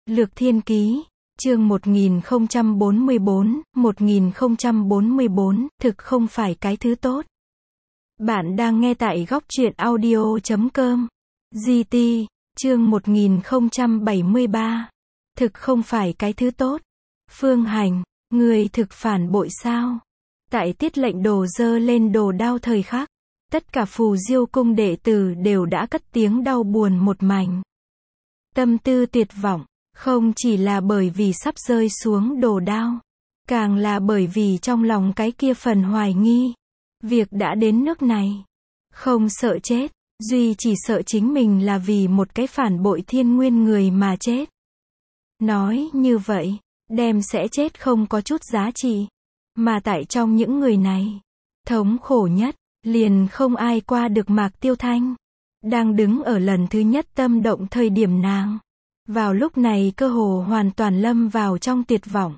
Lược Thiên Ký, chương 1044, thực không phải cái thứ tốt. Bạn đang nghe tại góc truyện audio.com. GT, chương 1073. Thực không phải cái thứ tốt. Phương Hành, người thực phản bội sao? Tại tiết lệnh đồ dơ lên đồ đao thời khắc, tất cả Phù Diêu cung đệ tử đều đã cất tiếng đau buồn một mảnh. Tâm tư tuyệt vọng, không chỉ là bởi vì sắp rơi xuống đồ đao, càng là bởi vì trong lòng cái kia phần hoài nghi. Việc đã đến nước này, không sợ chết, duy chỉ sợ chính mình là vì một cái phản bội thiên nguyên người mà chết. Nói như vậy, đem sẽ chết không có chút giá trị. Mà tại trong những người này, thống khổ nhất, liền không ai qua được Mạc Tiêu Thanh. Đang đứng ở lần thứ nhất tâm động thời điểm nàng, vào lúc này cơ hồ hoàn toàn lâm vào trong tuyệt vọng.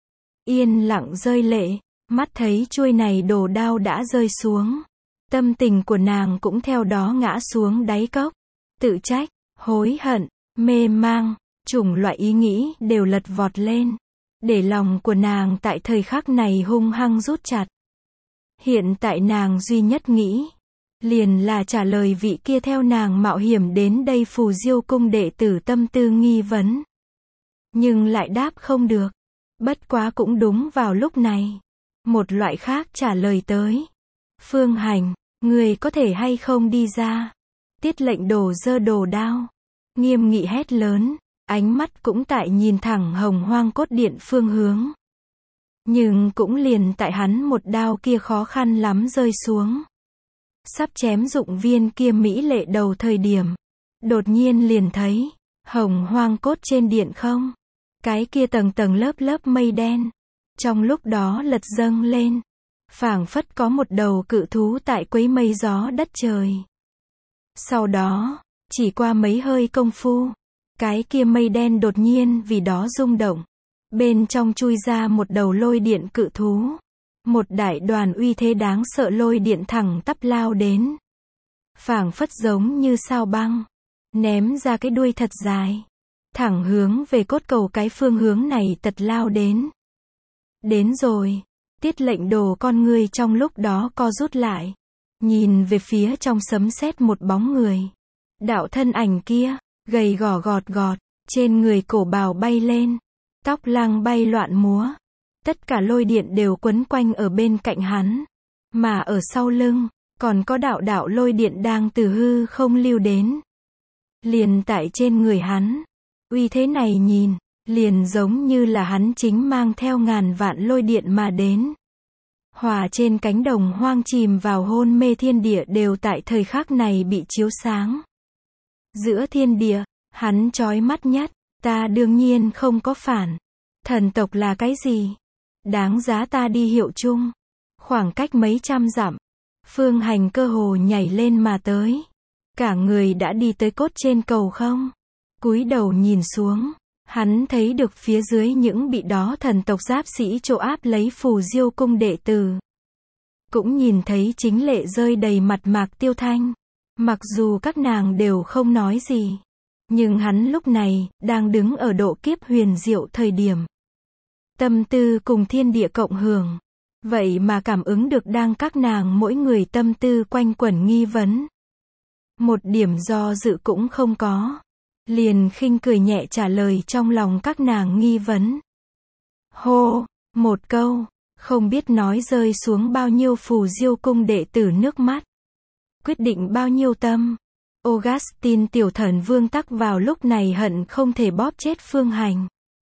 Yên lặng rơi lệ, mắt thấy chuôi này đồ đao đã rơi xuống. Tâm tình của nàng cũng theo đó ngã xuống đáy cốc. Tự trách, hối hận, mê mang, chủng loại ý nghĩ đều lật vọt lên. Để lòng của nàng tại thời khắc này hung hăng rút chặt. Hiện tại nàng duy nhất nghĩ, liền là trả lời vị kia theo nàng mạo hiểm đến đây Phù Diêu cung đệ tử tâm tư nghi vấn. Nhưng lại đáp không được. Bất quá cũng đúng vào lúc này, một loại khác trả lời tới. Phương Hành, người có thể hay không đi ra? Tiết lệnh đồ dơ đồ đao, nghiêm nghị hét lớn, ánh mắt cũng tại nhìn thẳng Hồng Hoang cốt điện phương hướng. Nhưng cũng liền tại hắn một đao kia khó khăn lắm rơi xuống, sắp chém dụng viên kia mỹ lệ đầu thời điểm, đột nhiên liền thấy Hồng Hoang cốt trên điện không, cái kia tầng tầng lớp lớp mây đen, trong lúc đó lật dâng lên, phảng phất có một đầu cự thú tại quấy mây gió đất trời. Sau đó, chỉ qua mấy hơi công phu, cái kia mây đen đột nhiên vì đó rung động, bên trong chui ra một đầu lôi điện cự thú. Một đại đoàn uy thế đáng sợ lôi điện thẳng tắp lao đến, phảng phất giống như sao băng, ném ra cái đuôi thật dài, thẳng hướng về cốt cầu cái phương hướng này tật lao đến. Đến rồi, tiết lệnh đồ con người trong lúc đó co rút lại, nhìn về phía trong sấm sét một bóng người. Đạo thân ảnh kia, gầy gò gọt gọt, trên người cổ bào bay lên, tóc lang bay loạn múa. Tất cả lôi điện đều quấn quanh ở bên cạnh hắn. Mà ở sau lưng, còn có đạo đạo lôi điện đang từ hư không lưu đến. Liền tại trên người hắn. Uy thế này nhìn, liền giống như là hắn chính mang theo ngàn vạn lôi điện mà đến. Hòa trên cánh đồng hoang chìm vào hôn mê thiên địa đều tại thời khắc này bị chiếu sáng. Giữa thiên địa, hắn chói mắt nhất, ta đương nhiên không có phản. Thần tộc là cái gì? Đáng giá ta đi hiệu chung. Khoảng cách mấy trăm dặm, Phương Hành cơ hồ nhảy lên mà tới. Cả người đã đi tới cốt trên cầu không. Cúi đầu nhìn xuống, hắn thấy được phía dưới những bị đó thần tộc giáp sĩ trô áp lấy Phù Diêu cung đệ tử. Cũng nhìn thấy chính lệ rơi đầy mặt Mạc Tiêu Thanh. Mặc dù các nàng đều không nói gì, nhưng hắn lúc này đang đứng ở độ kiếp huyền diệu thời điểm. Tâm tư cùng thiên địa cộng hưởng, vậy mà cảm ứng được đang các nàng mỗi người tâm tư quanh quẩn nghi vấn. Một điểm do dự cũng không có, liền khinh cười nhẹ trả lời trong lòng các nàng nghi vấn. Hô, một câu, không biết nói rơi xuống bao nhiêu Phù Diêu cung đệ tử nước mắt. Quyết định bao nhiêu tâm. Augustine tiểu thần vương tắc vào lúc này hận không thể bóp chết Phương Hành.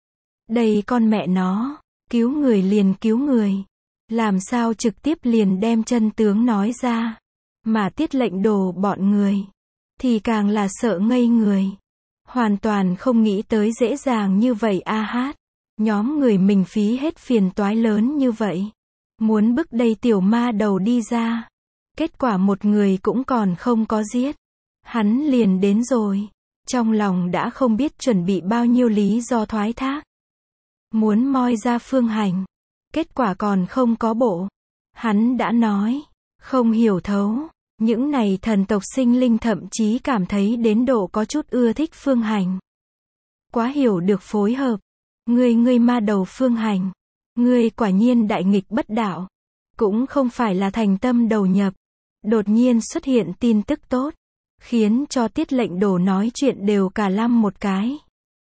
Đây con mẹ nó, cứu người liền cứu người. Làm sao trực tiếp liền đem chân tướng nói ra. Mà tiết lệnh đồ bọn người, thì càng là sợ ngây người. Hoàn toàn không nghĩ tới dễ dàng như vậy a hát. Nhóm người mình phí hết phiền toái lớn như vậy. Muốn bức đây tiểu ma đầu đi ra. Kết quả một người cũng còn không có giết. Hắn liền đến rồi. Trong lòng đã không biết chuẩn bị bao nhiêu lý do thoái thác. Muốn moi ra Phương Hành. Kết quả còn không có bộ. Hắn đã nói, không hiểu thấu. Những này thần tộc sinh linh thậm chí cảm thấy đến độ có chút ưa thích Phương Hành. Quá hiểu được phối hợp. Ngươi ma đầu Phương Hành. Ngươi quả nhiên đại nghịch bất đạo. Cũng không phải là thành tâm đầu nhập. Đột nhiên xuất hiện tin tức tốt. Khiến cho Tiết Lệnh Đồ nói chuyện đều cả lăm một cái.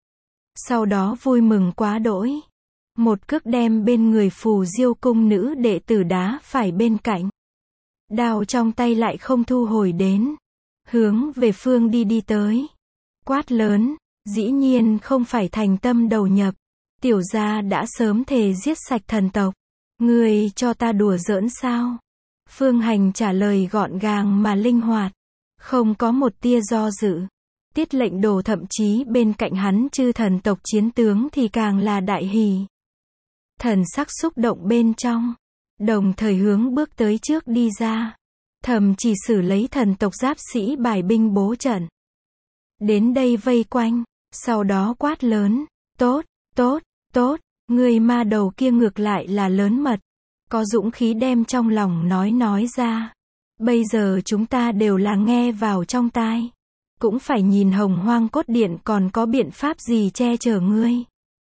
Sau đó vui mừng quá đỗi. Một cước đem bên người Phù Diêu cung nữ đệ tử đá phải bên cạnh. Đao trong tay lại không thu hồi đến. Hướng về Phương đi tới. Quát lớn, dĩ nhiên không phải thành tâm đầu nhập. Tiểu gia đã sớm thề giết sạch thần tộc. Ngươi cho ta đùa giỡn sao? Phương Hành trả lời gọn gàng mà linh hoạt. Không có một tia do dự. Tiết Lệnh Đồ thậm chí bên cạnh hắn chư thần tộc chiến tướng thì càng là đại hỉ. Thần sắc xúc động bên trong. Đồng thời hướng bước tới trước đi ra. Thầm chỉ xử lấy thần tộc giáp sĩ bài binh bố trận. Đến đây vây quanh. Sau đó quát lớn. Tốt, tốt, tốt. Người ma đầu kia ngược lại là lớn mật. Có dũng khí đem trong lòng nói ra. Bây giờ chúng ta đều là nghe vào trong tai. Cũng phải nhìn Hồng Hoang Cốt Điện còn có biện pháp gì che chở ngươi.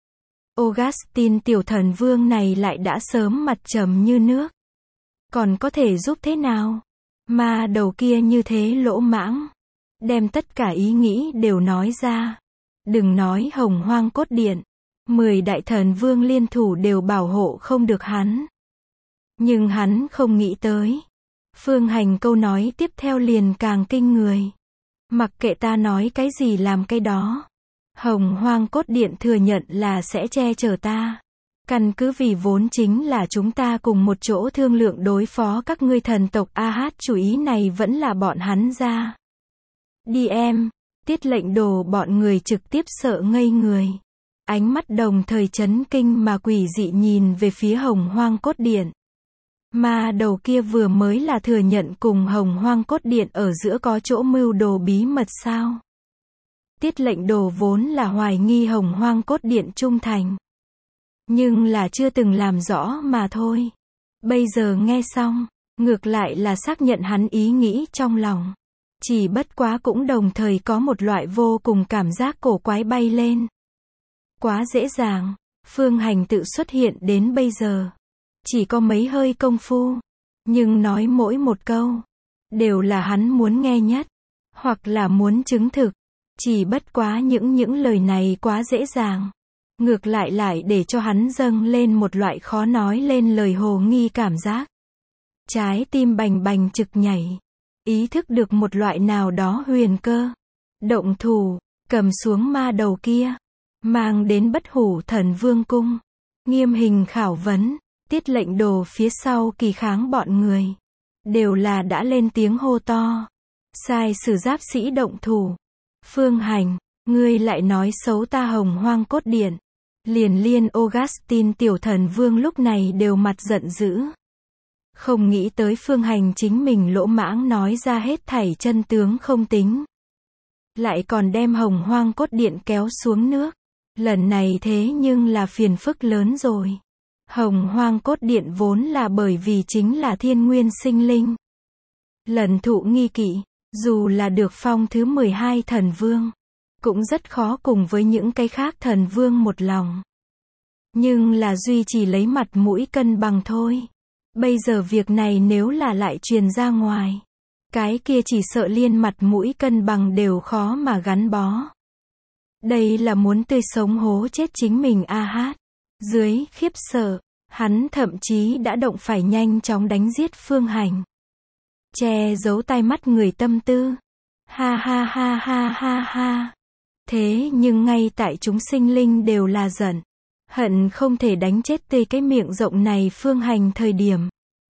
Augustine tiểu thần vương này lại đã sớm mặt trầm như nước. Còn có thể giúp thế nào? Ma đầu kia như thế lỗ mãng. Đem tất cả ý nghĩ đều nói ra. Đừng nói Hồng Hoang Cốt Điện. 10 đại thần vương liên thủ đều bảo hộ không được hắn. Nhưng hắn không nghĩ tới. Phương Hành câu nói tiếp theo liền càng kinh người. Mặc kệ ta nói cái gì làm cái đó. Hồng Hoang Cốt Điện thừa nhận là sẽ che chở ta. Căn cứ vì vốn chính là chúng ta cùng một chỗ thương lượng đối phó các ngươi thần tộc AH, chủ ý này vẫn là bọn hắn ra. Đi em. Tiết Lệnh Đồ bọn người trực tiếp sợ ngây người. Ánh mắt đồng thời chấn kinh mà quỷ dị nhìn về phía Hồng Hoang Cốt Điện. Ma đầu kia vừa mới là thừa nhận cùng Hồng Hoang Cốt Điện ở giữa có chỗ mưu đồ bí mật sao? Tiết Lệnh Đồ vốn là hoài nghi Hồng Hoang Cốt Điện trung thành. Nhưng là chưa từng làm rõ mà thôi. Bây giờ nghe xong, ngược lại là xác nhận hắn ý nghĩ trong lòng. Chỉ bất quá cũng đồng thời có một loại vô cùng cảm giác cổ quái bay lên. Quá dễ dàng, Phương Hành tự xuất hiện đến bây giờ. Chỉ có mấy hơi công phu. Nhưng nói mỗi một câu. Đều là hắn muốn nghe nhất. Hoặc là muốn chứng thực. Chỉ bất quá những lời này quá dễ dàng. Ngược lại để cho hắn dâng lên một loại khó nói lên lời hồ nghi cảm giác. Trái tim bành bành trực nhảy. Ý thức được một loại nào đó huyền cơ. Động thủ, cầm xuống ma đầu kia. Mang đến Bất Hủ Thần Vương cung. Nghiêm hình khảo vấn. Tiết Lệnh Đồ phía sau Kỳ Kháng bọn người. Đều là đã lên tiếng hô to. Sai sử giáp sĩ động thủ. Phương Hành, ngươi lại nói xấu ta Hồng Hoang Cốt Điện. Liên Augustine tiểu thần vương lúc này đều mặt giận dữ. Không nghĩ tới Phương Hành chính mình lỗ mãng nói ra hết thảy chân tướng không tính. Lại còn đem Hồng Hoang Cốt Điện kéo xuống nước. Lần này thế nhưng là phiền phức lớn rồi. Hồng Hoang Cốt Điện vốn là bởi vì chính là thiên nguyên sinh linh. Lần thụ nghi kỵ, dù là được phong thứ 12 thần vương, cũng rất khó cùng với những cái khác thần vương một lòng. Nhưng là duy trì lấy mặt mũi cân bằng thôi. Bây giờ việc này nếu là lại truyền ra ngoài, cái kia chỉ sợ liên mặt mũi cân bằng đều khó mà gắn bó. Đây là muốn tươi sống hố chết chính mình AH. Dưới khiếp sợ, hắn thậm chí đã động phải nhanh chóng đánh giết Phương Hành. Che giấu tai mắt người tâm tư. Ha ha ha ha ha ha. Thế nhưng ngay tại chúng sinh linh đều là giận. Hận không thể đánh chết tê cái miệng rộng này Phương Hành thời điểm.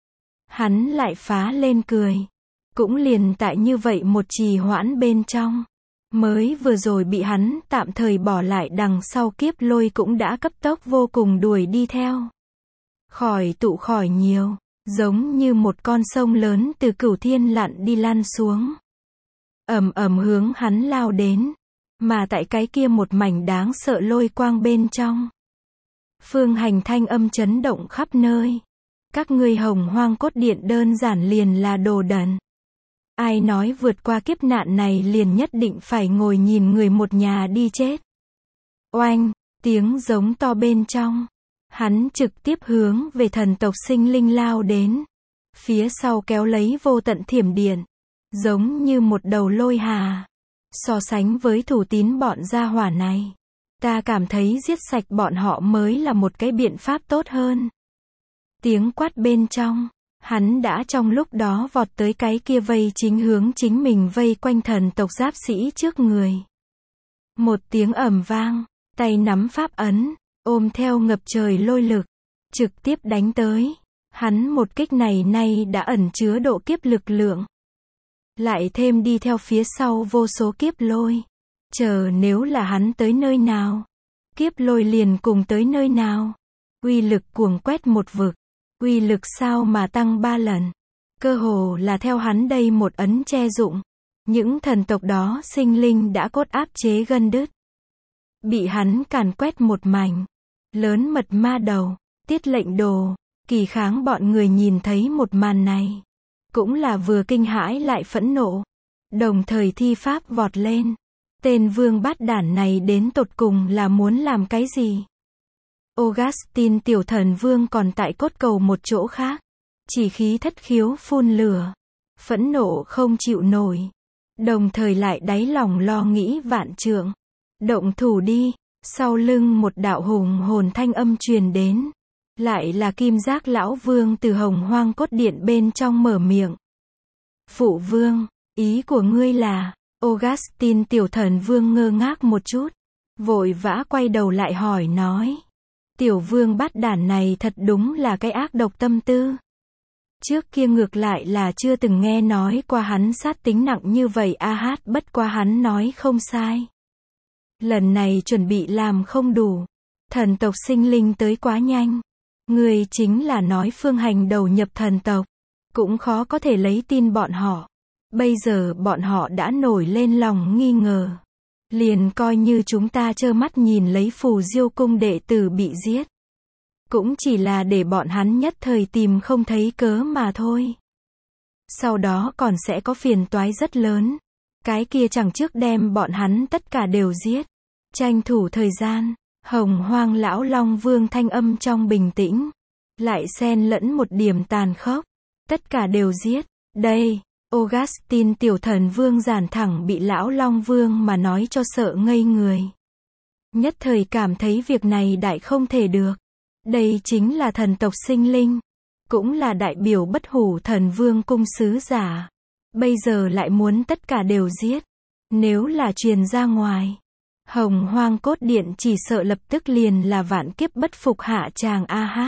Hắn lại phá lên cười. Cũng liền tại như vậy một trì hoãn bên trong. Mới vừa rồi bị hắn tạm thời bỏ lại đằng sau Kiếp Lôi cũng đã cấp tốc vô cùng đuổi đi theo. Khỏi tụ khỏi nhiều. Giống như một con sông lớn từ cửu thiên lặn đi lăn xuống. Ầm hướng hắn lao đến. Mà tại cái kia một mảnh đáng sợ lôi quang bên trong. Phương Hành thanh âm chấn động khắp nơi. Các ngươi Hồng Hoang Cốt Điện đơn giản liền là đồ đần. Ai nói vượt qua kiếp nạn này liền nhất định phải ngồi nhìn người một nhà đi chết. Oanh, tiếng giống to bên trong. Hắn trực tiếp hướng về thần tộc sinh linh lao đến. Phía sau kéo lấy vô tận thiểm điện. Giống như một đầu lôi hà. So sánh với thủ tín bọn gia hỏa này, ta cảm thấy giết sạch bọn họ mới là một cái biện pháp tốt hơn. Tiếng quát bên trong, hắn đã trong lúc đó vọt tới cái kia vây chính hướng chính mình vây quanh thần tộc giáp sĩ trước người. Một tiếng ầm vang, tay nắm pháp ấn, ôm theo ngập trời lôi lực, trực tiếp đánh tới. Hắn một kích này nay đã ẩn chứa độ kiếp lực lượng. Lại thêm đi theo phía sau vô số kiếp lôi. Chờ nếu là hắn tới nơi nào, kiếp lôi liền cùng tới nơi nào. Uy lực cuồng quét một vực. Uy lực sao mà tăng 3 lần. Cơ hồ là theo hắn đây một ấn che dụng. Những thần tộc đó sinh linh đã cốt áp chế gân đứt. Bị hắn càn quét một mảnh. Lớn mật ma đầu, tiết lệnh đồ, Kỳ Kháng bọn người nhìn thấy một màn này. Cũng là vừa kinh hãi lại phẫn nộ. Đồng thời thi pháp vọt lên. Tên vương bát đản này đến tột cùng là muốn làm cái gì? Augustin tiểu thần vương còn tại cốt cầu một chỗ khác. Chỉ khí thất khiếu phun lửa. Phẫn nộ không chịu nổi. Đồng thời lại đáy lòng lo nghĩ vạn trượng. Động thủ đi. Sau lưng một đạo hùng hồn thanh âm truyền đến. Lại là Kim Giác lão vương từ Hồng Hoang cốt điện bên trong mở miệng. Phụ vương, ý của ngươi là? Augustin tiểu thần vương ngơ ngác một chút. Vội vã quay đầu lại hỏi nói. Tiểu vương bát đản này thật đúng là cái ác độc tâm tư. Trước kia ngược lại là chưa từng nghe nói qua hắn sát tính nặng như vậy bất quá hắn nói không sai. Lần này chuẩn bị làm không đủ. Thần tộc sinh linh tới quá nhanh. Người chính là nói phương hành đầu nhập thần tộc. Cũng khó có thể lấy tin bọn họ. Bây giờ bọn họ đã nổi lên lòng nghi ngờ. Liền coi như chúng ta trơ mắt nhìn lấy Phù Diêu cung đệ tử bị giết. Cũng chỉ là để bọn hắn nhất thời tìm không thấy cớ mà thôi. Sau đó còn sẽ có phiền toái rất lớn. Cái kia chẳng trước đem bọn hắn tất cả đều giết. Tranh thủ thời gian. Hồng Hoang lão Long Vương thanh âm trong bình tĩnh. Lại xen lẫn một điểm tàn khốc. Tất cả đều giết. Đây. Augustin tiểu thần vương giản thẳng bị lão Long Vương mà nói cho sợ ngây người. Nhất thời cảm thấy việc này đại không thể được. Đây chính là thần tộc sinh linh. Cũng là đại biểu bất hủ thần vương cung sứ giả. Bây giờ lại muốn tất cả đều giết. Nếu là truyền ra ngoài. Hồng Hoang cốt điện chỉ sợ lập tức liền là vạn kiếp bất phục hạ tràng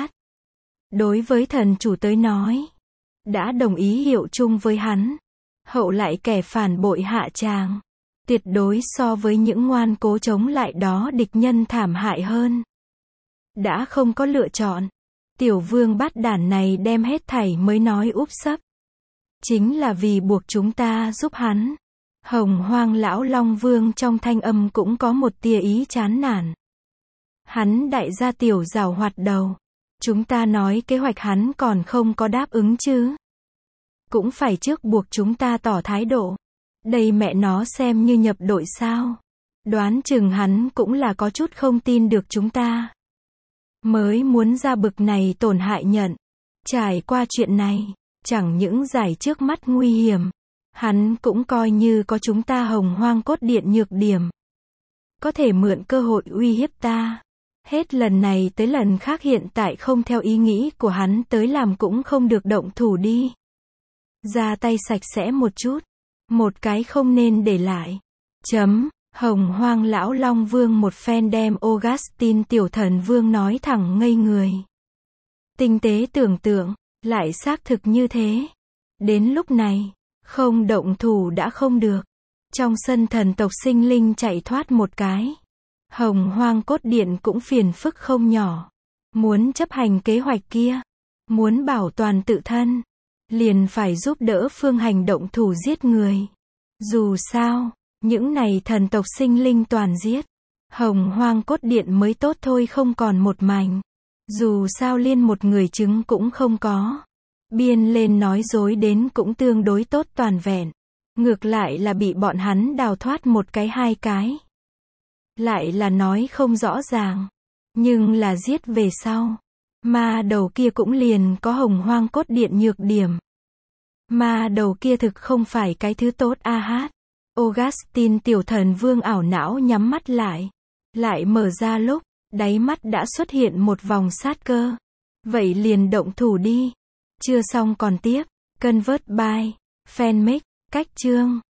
Đối với thần chủ tới nói. Đã đồng ý hiệu chung với hắn. Hậu lại kẻ phản bội hạ tràng. Tuyệt đối so với những ngoan cố chống lại đó địch nhân thảm hại hơn. Đã không có lựa chọn. Tiểu vương bát đản này đem hết thảy mới nói úp sấp. Chính là vì buộc chúng ta giúp hắn. Hồng Hoang lão Long Vương trong thanh âm cũng có một tia ý chán nản. Hắn đại gia tiểu giảo hoạt đầu. Chúng ta nói kế hoạch hắn còn không có đáp ứng chứ. Cũng phải trước buộc chúng ta tỏ thái độ. Đây mẹ nó xem như nhập đội sao. Đoán chừng hắn cũng là có chút không tin được chúng ta. Mới muốn ra bực này tổn hại nhận. Trải qua chuyện này, chẳng những giải trước mắt nguy hiểm. Hắn cũng coi như có chúng ta Hồng Hoang cốt điện nhược điểm. Có thể mượn cơ hội uy hiếp ta. Hết lần này tới lần khác hiện tại không theo ý nghĩ của hắn tới làm cũng không được động thủ đi. Ra tay sạch sẽ một chút. Một cái không nên để lại. Hồng Hoang lão Long Vương một phen đem Augustin tiểu thần vương nói thẳng ngây người. Tinh tế tưởng tượng, lại xác thực như thế. Đến lúc này, không động thủ đã không được. Trong sân thần tộc sinh linh chạy thoát một cái. Hồng Hoang cốt điện cũng phiền phức không nhỏ. Muốn chấp hành kế hoạch kia. Muốn bảo toàn tự thân. Liền phải giúp đỡ phương hành động thủ giết người. Dù sao, những này thần tộc sinh linh toàn giết. Hồng Hoang cốt điện mới tốt thôi không còn một mảnh. Dù sao liên một người chứng cũng không có. Biên lên nói dối đến cũng tương đối tốt toàn vẹn. Ngược lại là bị bọn hắn đào thoát một cái hai cái. Lại là nói không rõ ràng. Nhưng là giết về sau. Ma đầu kia cũng liền có Hồng Hoang cốt điện nhược điểm. Ma đầu kia thực không phải cái thứ tốt a hát. Augustine tiểu thần vương ảo não nhắm mắt lại. Lại mở ra lúc, đáy mắt đã xuất hiện một vòng sát cơ. Vậy liền động thủ đi. Chưa xong còn tiếp. Convert by Fanmix. Cách chương